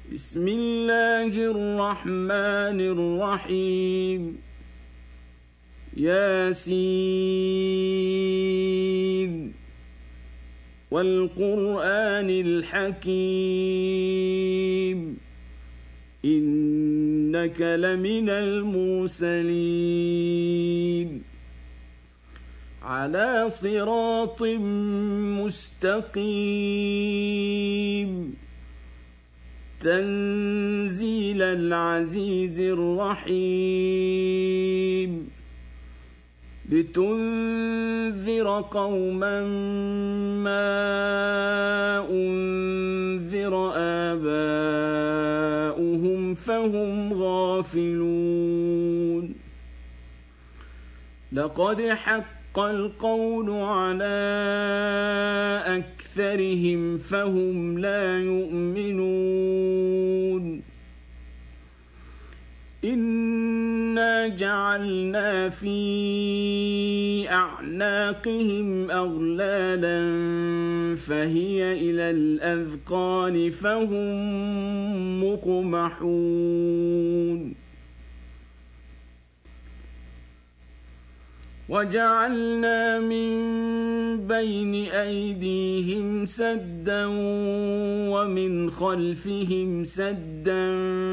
بسم الله الرحمن الرحيم ياسين والقرآن الحكيم إنك لمن المرسلين على صراط مستقيم تنزيل العزيز الرحيم لتنذر قوما ما أنذر آباؤهم فهم غافلون لقد حق القول على أكثرهم فهم لا يؤمنون إنا جعلنا في أعناقهم أغلالا فهي إلى الأذقان فهم مقمحون وجعلنا من بين أيديهم سدا ومن خلفهم سدا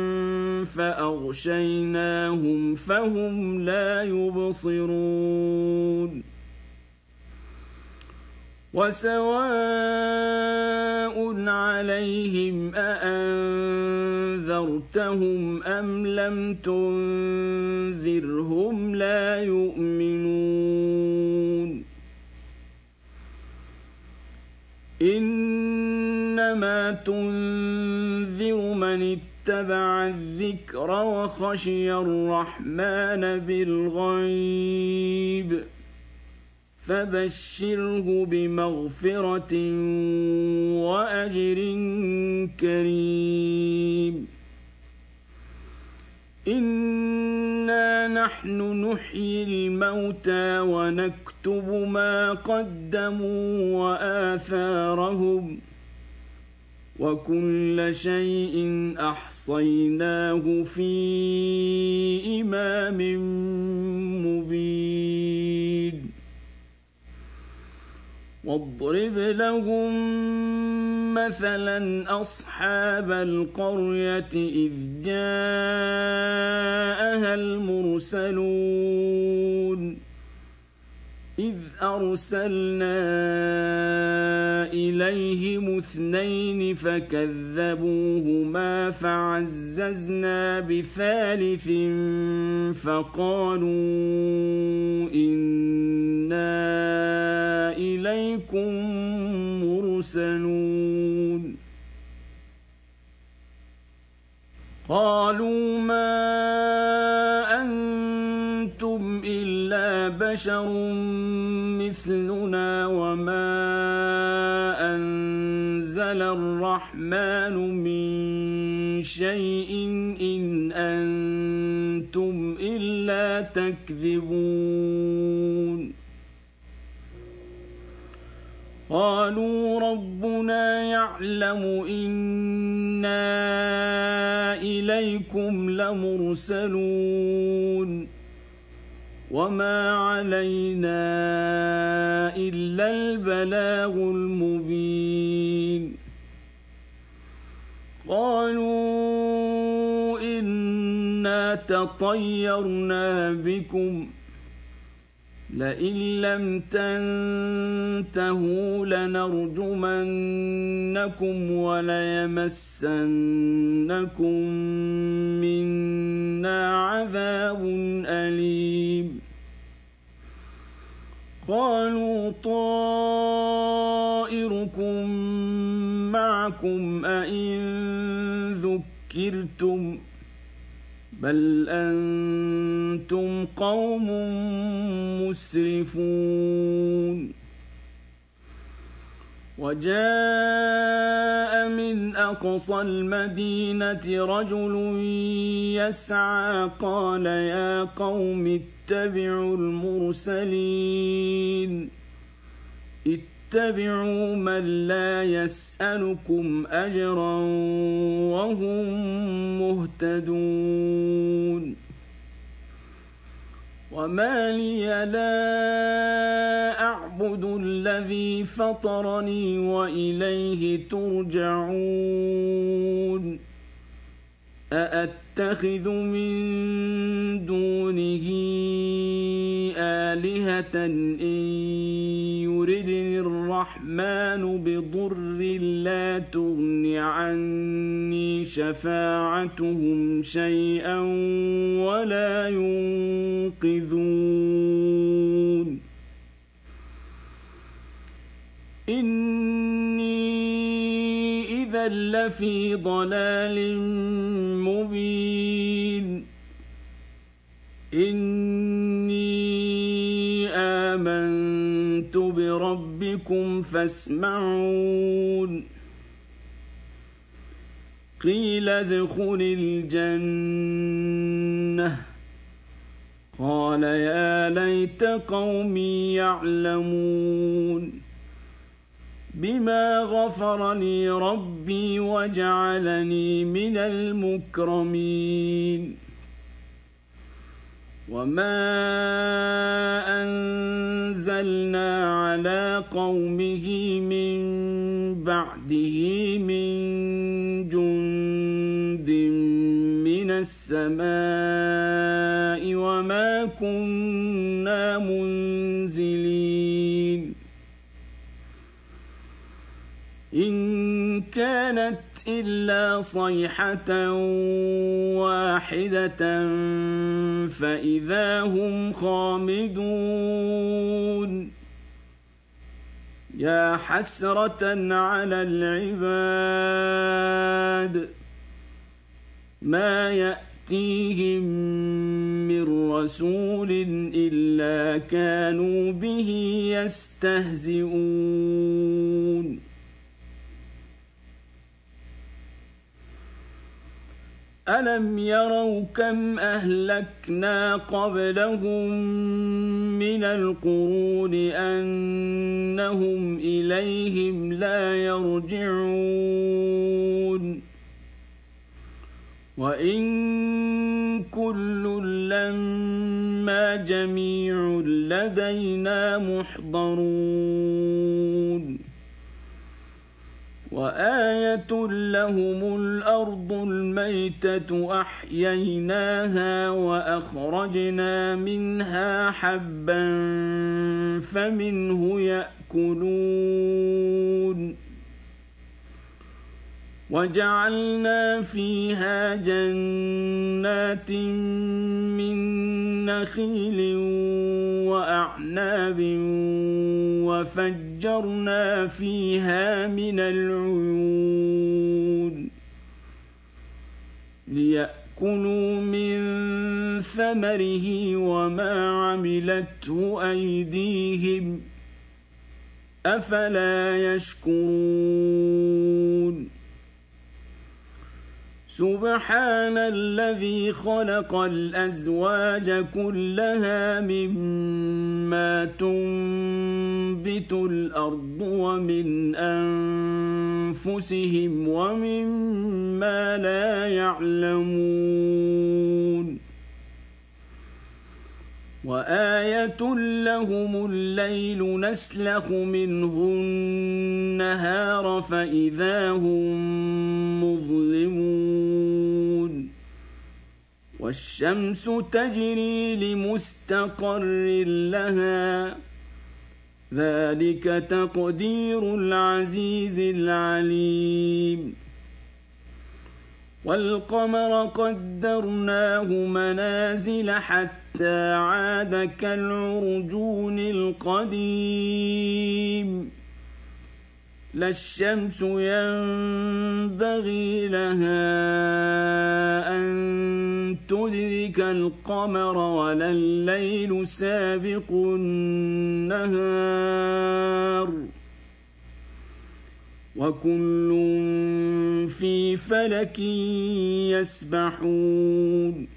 فأغشيناهم فهم لا يبصرون وسواء عليهم أأنذرتهم أم لم تنذرهم لا يؤمنون إنما تنذر من اتبع الذكر وخشي الرحمن بالغيب فبشره بمغفرة وأجر كريم إنا نحن نحيي الموتى ونكتب ما قدموا وآثارهم وكل شيء أحصيناه في إمام مبين واضرب لهم مثلا أصحاب القرية إذ جاءها المرسلون إذ أرسلنا إليهم اثنين فكذبوهما فعززنا بثالث فقالوا إنا إليكم مرسلون قالوا ما أنتم إلا بشر مثلنا وما أنزل الرحمن من شيء إن أنتم إلا تكذبون قالوا ربنا يعلم إنا إليكم لمرسلون وما علينا إلا البلاغ المبين قالوا إنا تطيرنا بكم لئن لم تنتهوا لنرجمنكم وليمسنكم منا عذاب أليم قالوا طائركم معكم أئن ذكرتم بل أنتم قوم مسرفون وجاء من أقصى المدينة رجل يسعى قال يا قوم اتبعوا المرسلين اتبعوا من لا يسألكم أجرا وهم يهتدون وما لي لا أعبد الذي فطرني وإليه ترجعون أأتخذ من دونه آلهة إن يردني الرحمن بضر لا تغن عني شفاعتهم شيئا ولا ينقذون إني إذا لفي ضلال مبين إني آمنت بربكم فاسمعون قيل ادخل الجنة قال يا ليت قومي يعلمون بما غفر لي ربي وجعلني من المكرمين وما أنزلنا على قومه من بعده من جند من السماء وما كنا منزلين إن كانت إلا صيحة واحدة فإذا هم خامدون يا حسرة على العباد ما يأتيهم من رسول إلا كانوا به يستهزئون ألم يروا كم أهلكنا قبلهم من القرون أنهم إليهم لا يرجعون وإن كل لما جميع لدينا محضرون وآية لهم الأرض الميتة أحييناها وأخرجنا منها حبا فمنه يأكلون وجعلنا فيها جنات من نخيل وأعناب وفجرنا فيها من العيون ليأكلوا من ثمره وما عملته أيديهم أفلا يشكرون سبحان الذي خلق الأزواج كلها مما تنبت الأرض ومن أنفسهم ومما لا يعلمون وآية لهم الليل نسلخ منه النهار فإذا هم مظلمون والشمس تجري لمستقر لها ذلك تقدير العزيز العليم والقمر قدرناه منازل حتى عاد كالعرجون القديم لا الشمس ينبغي لها أن تدرك القمر ولا الليل سابق النهار وكل في فلك يسبحون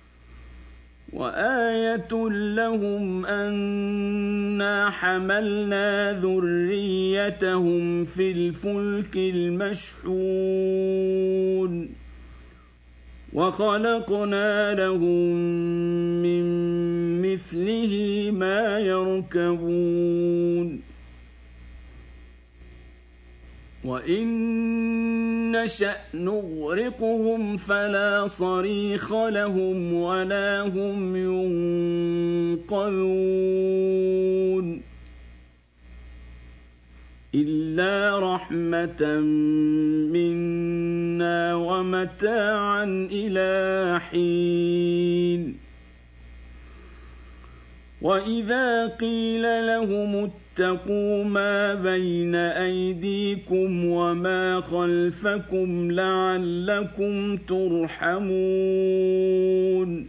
وآية لهم أنا حملنا ذريتهم في الفلك المشحون وخلقنا لهم من مثله ما يركبون وإن نشأ نغرقهم فلا صريخ لهم ولا هم ينقذون إلا رحمة منا ومتاعا إلى حين وإذا قيل لهم اتقوا ما بين أيديكم وما خلفكم لعلكم ترحمون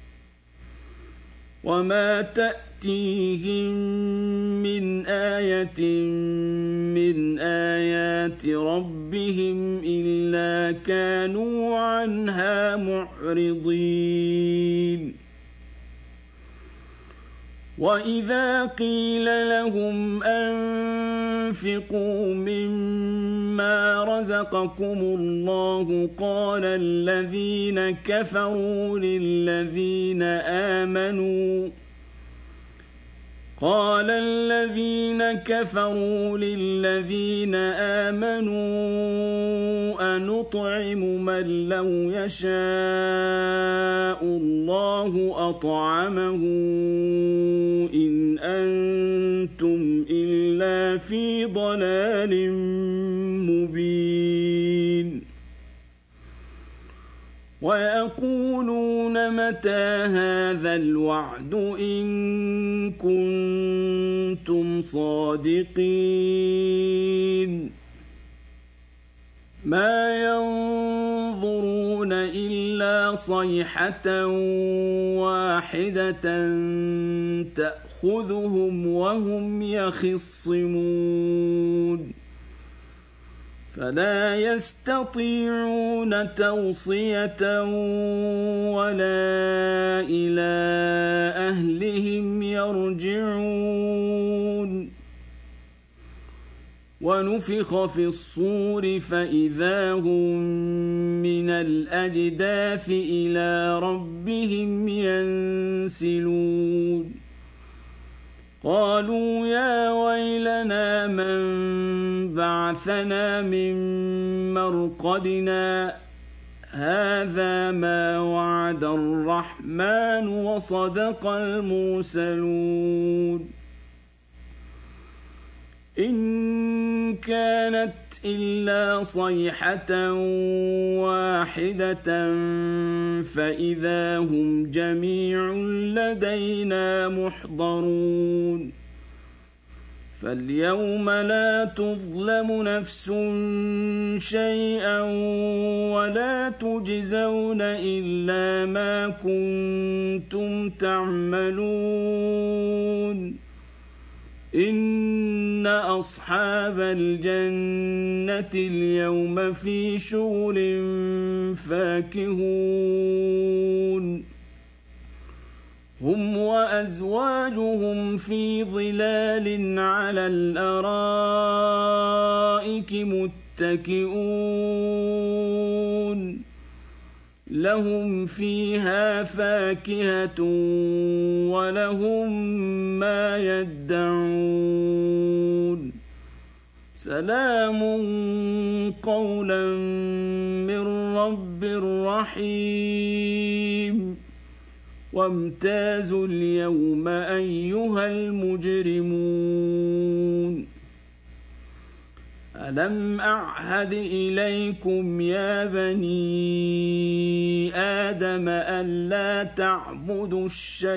وما تأتيهم من آية من آيات ربهم إلا كانوا عنها معرضين وإذا قيل لهم أنفقوا مما رزقكم الله قال الذين كفروا للذين آمنوا أنطعم من لو يشاء الله أطعمه إن أنتم إلا في ضلال مبين ويقولون متى هذا الوعد إن كنتم صادقين ما ينظرون إلا صيحة واحدة تأخذهم وهم يخصمون فلا يستطيعون توصية ولا إلى أهلهم يرجعون ونفخ في الصور فإذا هم من الأجداث إلى ربهم ينسلون قالوا يا ويلنا من بعثنا من مرقدنا هذا ما وعد الرحمن وصدق المرسلون إن كانت إلا صيحة واحدة فإذا هم جميع لدينا محضرون فاليوم لا تظلم نفس شيئا ولا تجزون إلا ما كنتم تعملون إن أصحاب الجنة اليوم في شغل فاكهون هم وأزواجهم في ظلال على الأرائك متكئون لهم فيها فاكهة ولهم ما يدعون سلام قولا من رب رحيم وامتازوا اليوم أيها المجرمون ألم أعهد إليكم يا بني آدم ألا تعبدوا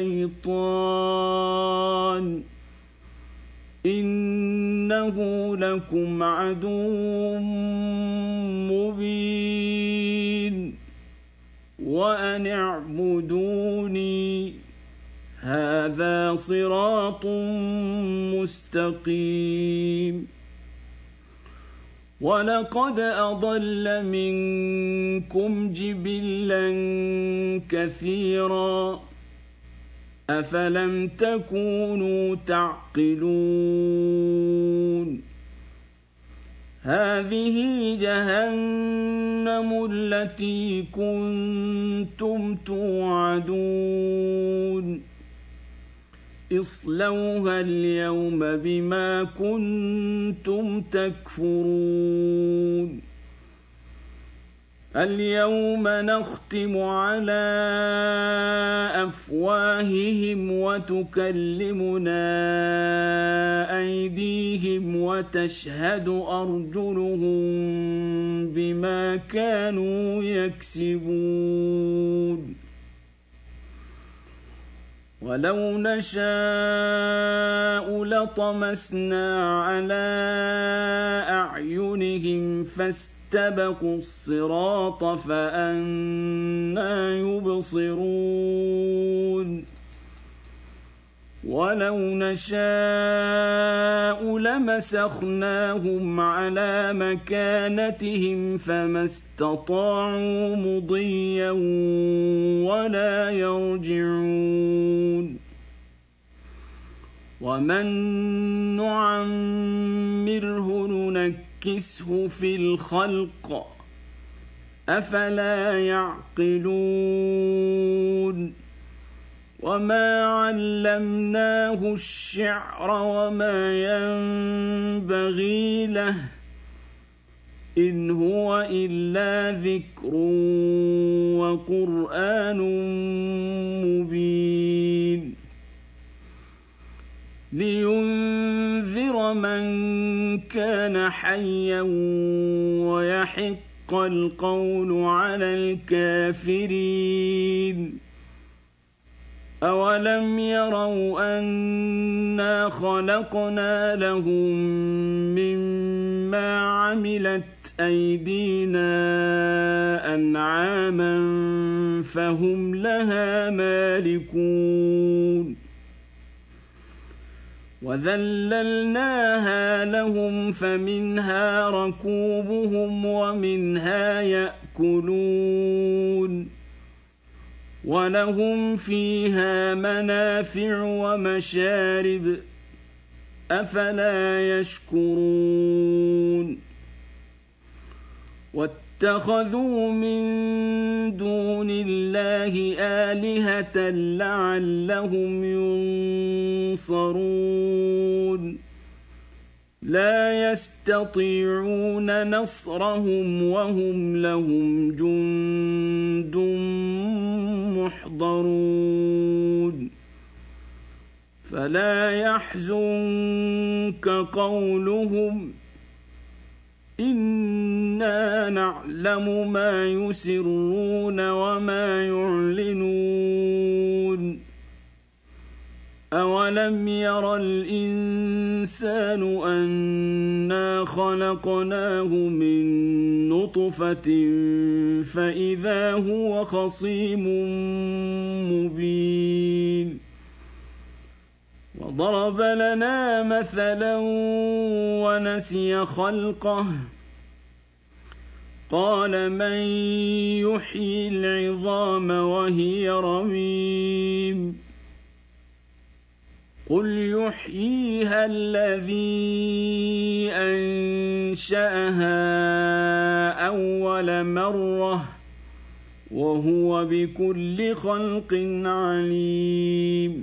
الشيطان إنه لكم عدو مبين وأن اعبدوني هذا صراط مستقيم ولقد أضل منكم جبلا كثيرا أفلم تكونوا تعقلون هذه جهنم التي كنتم توعدون اصلوها اليوم بما كنتم تكفرون اليوم نختم على أفواههم وتكلمنا أيديهم وتشهد أرجلهم بما كانوا يكسبون ولو نشاء لطمسنا على أعينهم فاستبقوا الصراط فأنى يبصرون ولو نشاء لمسخناهم على مكانتهم فما استطاعوا مضيا ولا يرجعون ومن نعمره ننكسه في الخلق أفلا يعقلون وما علمناه الشعر وما ينبغي له إن هو إلا ذكر وقرآن مبين لينذر من كان حيا ويحق القول على الكافرين أولم يروا أنا خلقنا لهم مما عملت أيدينا أنعاما فهم لها مالكون وذللناها لهم فمنها ركوبهم ومنها يأكلون ولهم فيها منافع ومشارب أفلا يشكرون واتخذوا من دون الله آلهة لعلهم ينصرون لا يستطيعون نصرهم وهم لهم جند محضرون فلا يحزنك قولهم إنا نعلم ما يسرون وما يعلنون أولم ير الإنسان أنا خلقناه من نطفة فإذا هو خصيم مبين وضرب لنا مثلا ونسي خلقه قال من يحيي العظام وهي رميم قل يحييها الذي أنشأها أول مرة وهو بكل خلق عليم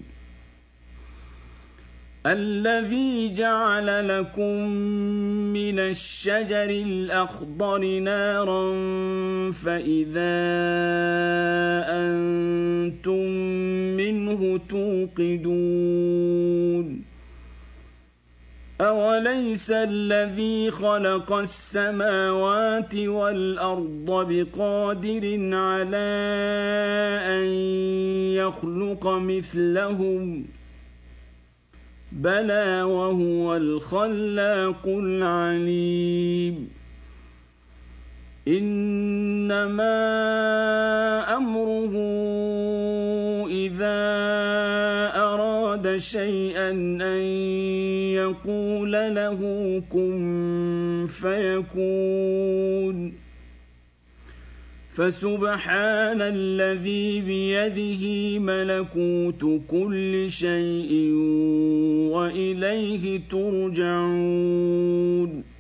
الذي جعل لكم من الشجر الأخضر نارا فإذا أنتم منه توقدون أوليس الذي خلق السماوات والأرض بقادر على أن يخلق مثلهم بلى وهو الخلاق العليم إنما أمره إذا أراد شيئا أن يقول له كن فيكون فسبحان الذي بيده ملكوت كل شيء وإليه ترجعون